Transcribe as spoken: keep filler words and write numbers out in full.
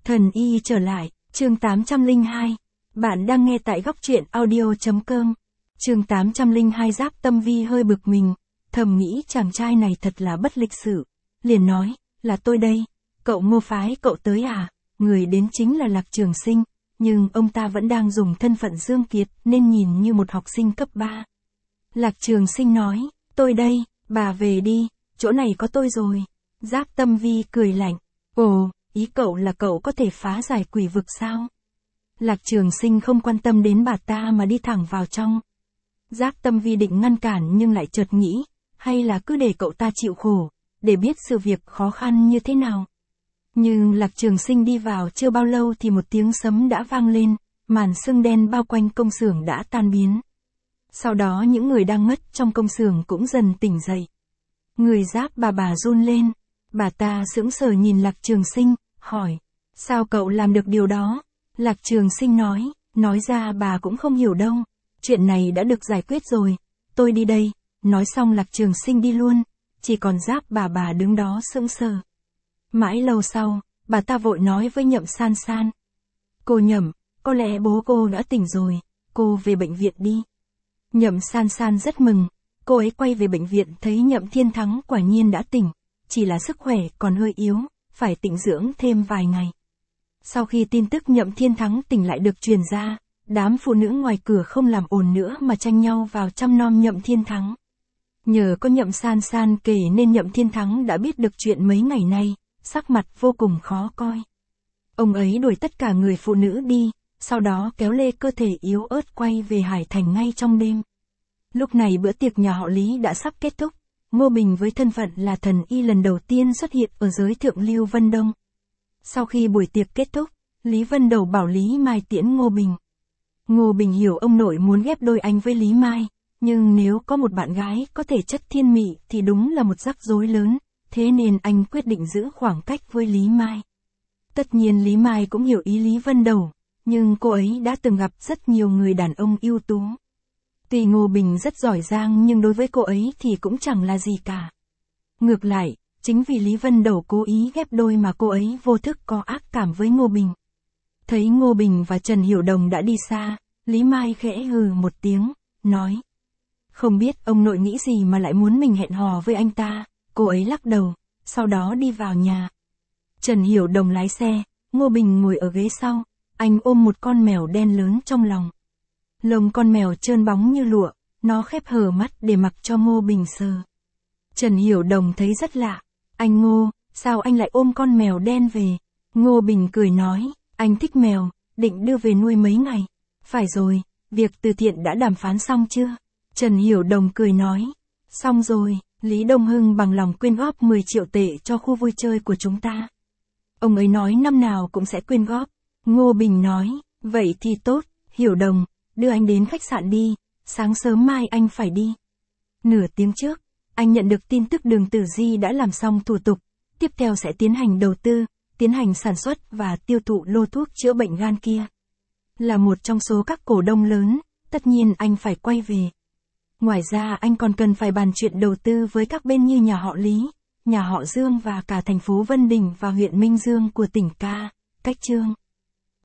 Thần y trở lại, chương tám trăm lẻ hai. Bạn đang nghe tại góc truyện audio.com. Chương tám trăm lẻ hai. Giáp Tâm Vi hơi bực mình, thầm nghĩ chàng trai này thật là bất lịch sự. Liền nói, là tôi đây, cậu Ngô phái cậu tới à? Người đến chính là Lạc Trường Sinh, nhưng ông ta vẫn đang dùng thân phận Dương Kiệt nên nhìn như một học sinh cấp ba. Lạc Trường Sinh nói, tôi đây, bà về đi, chỗ này có tôi rồi. Giáp Tâm Vi cười lạnh, ồ, ý cậu là cậu có thể phá giải quỷ vực sao? Lạc Trường Sinh không quan tâm đến bà ta mà đi thẳng vào trong. Giáp Tâm Vi định ngăn cản nhưng lại chợt nghĩ, hay là cứ để cậu ta chịu khổ, để biết sự việc khó khăn như thế nào. Nhưng Lạc Trường Sinh đi vào chưa bao lâu thì một tiếng sấm đã vang lên, màn sương đen bao quanh công xưởng đã tan biến. Sau đó những người đang ngất trong công xưởng cũng dần tỉnh dậy. Người Giáp bà bà run lên, bà ta sững sờ nhìn Lạc Trường Sinh, hỏi, sao cậu làm được điều đó? Lạc Trường Sinh nói, nói ra bà cũng không hiểu đâu, chuyện này đã được giải quyết rồi, tôi đi đây. Nói xong Lạc Trường Sinh đi luôn, chỉ còn Giáp bà bà đứng đó sững sờ. Mãi lâu sau, bà ta vội nói với Nhậm San San, cô Nhậm, có lẽ bố cô đã tỉnh rồi, cô về bệnh viện đi. Nhậm San San rất mừng, cô ấy quay về bệnh viện thấy Nhậm Thiên Thắng quả nhiên đã tỉnh, chỉ là sức khỏe còn hơi yếu, phải tĩnh dưỡng thêm vài ngày. Sau khi tin tức Nhậm Thiên Thắng tỉnh lại được truyền ra, đám phụ nữ ngoài cửa không làm ồn nữa mà tranh nhau vào chăm nom Nhậm Thiên Thắng. Nhờ có Nhậm San San kể nên Nhậm Thiên Thắng đã biết được chuyện mấy ngày nay, sắc mặt vô cùng khó coi. Ông ấy đuổi tất cả người phụ nữ đi, sau đó kéo lê cơ thể yếu ớt quay về Hải Thành ngay trong đêm. Lúc này bữa tiệc nhà họ Lý đã sắp kết thúc, Ngô Bình với thân phận là thần y lần đầu tiên xuất hiện ở giới thượng lưu Vân Đông. Sau khi buổi tiệc kết thúc, Lý Vân Đầu bảo Lý Mai tiễn Ngô Bình. Ngô Bình hiểu ông nội muốn ghép đôi anh với Lý Mai, nhưng nếu có một bạn gái có thể chất thiên mị thì đúng là một rắc rối lớn, thế nên anh quyết định giữ khoảng cách với Lý Mai. Tất nhiên Lý Mai cũng hiểu ý Lý Vân Đầu, nhưng cô ấy đã từng gặp rất nhiều người đàn ông ưu tú. Tuy Ngô Bình rất giỏi giang nhưng đối với cô ấy thì cũng chẳng là gì cả. Ngược lại, chính vì Lý Vân Đầu cố ý ghép đôi mà cô ấy vô thức có ác cảm với Ngô Bình. Thấy Ngô Bình và Trần Hiểu Đồng đã đi xa, Lý Mai khẽ hừ một tiếng, nói, không biết ông nội nghĩ gì mà lại muốn mình hẹn hò với anh ta. Cô ấy lắc đầu, sau đó đi vào nhà. Trần Hiểu Đồng lái xe, Ngô Bình ngồi ở ghế sau, anh ôm một con mèo đen lớn trong lòng. Lông con mèo trơn bóng như lụa, nó khép hờ mắt để mặc cho Ngô Bình sờ. Trần Hiểu Đồng thấy rất lạ, anh Ngô, sao anh lại ôm con mèo đen về? Ngô Bình cười nói, anh thích mèo, định đưa về nuôi mấy ngày. Phải rồi, việc từ thiện đã đàm phán xong chưa? Trần Hiểu Đồng cười nói, xong rồi, Lý Đông Hưng bằng lòng quyên góp mười triệu tệ cho khu vui chơi của chúng ta. Ông ấy nói năm nào cũng sẽ quyên góp. Ngô Bình nói, vậy thì tốt, Hiểu Đồng, đưa anh đến khách sạn đi, sáng sớm mai anh phải đi. Nửa tiếng trước, anh nhận được tin tức Đường Tử Di đã làm xong thủ tục, tiếp theo sẽ tiến hành đầu tư, tiến hành sản xuất và tiêu thụ lô thuốc chữa bệnh gan kia. Là một trong số các cổ đông lớn, tất nhiên anh phải quay về. Ngoài ra anh còn cần phải bàn chuyện đầu tư với các bên như nhà họ Lý, nhà họ Dương và cả thành phố Vân Đình và huyện Minh Dương của tỉnh Ca, Cách Chương.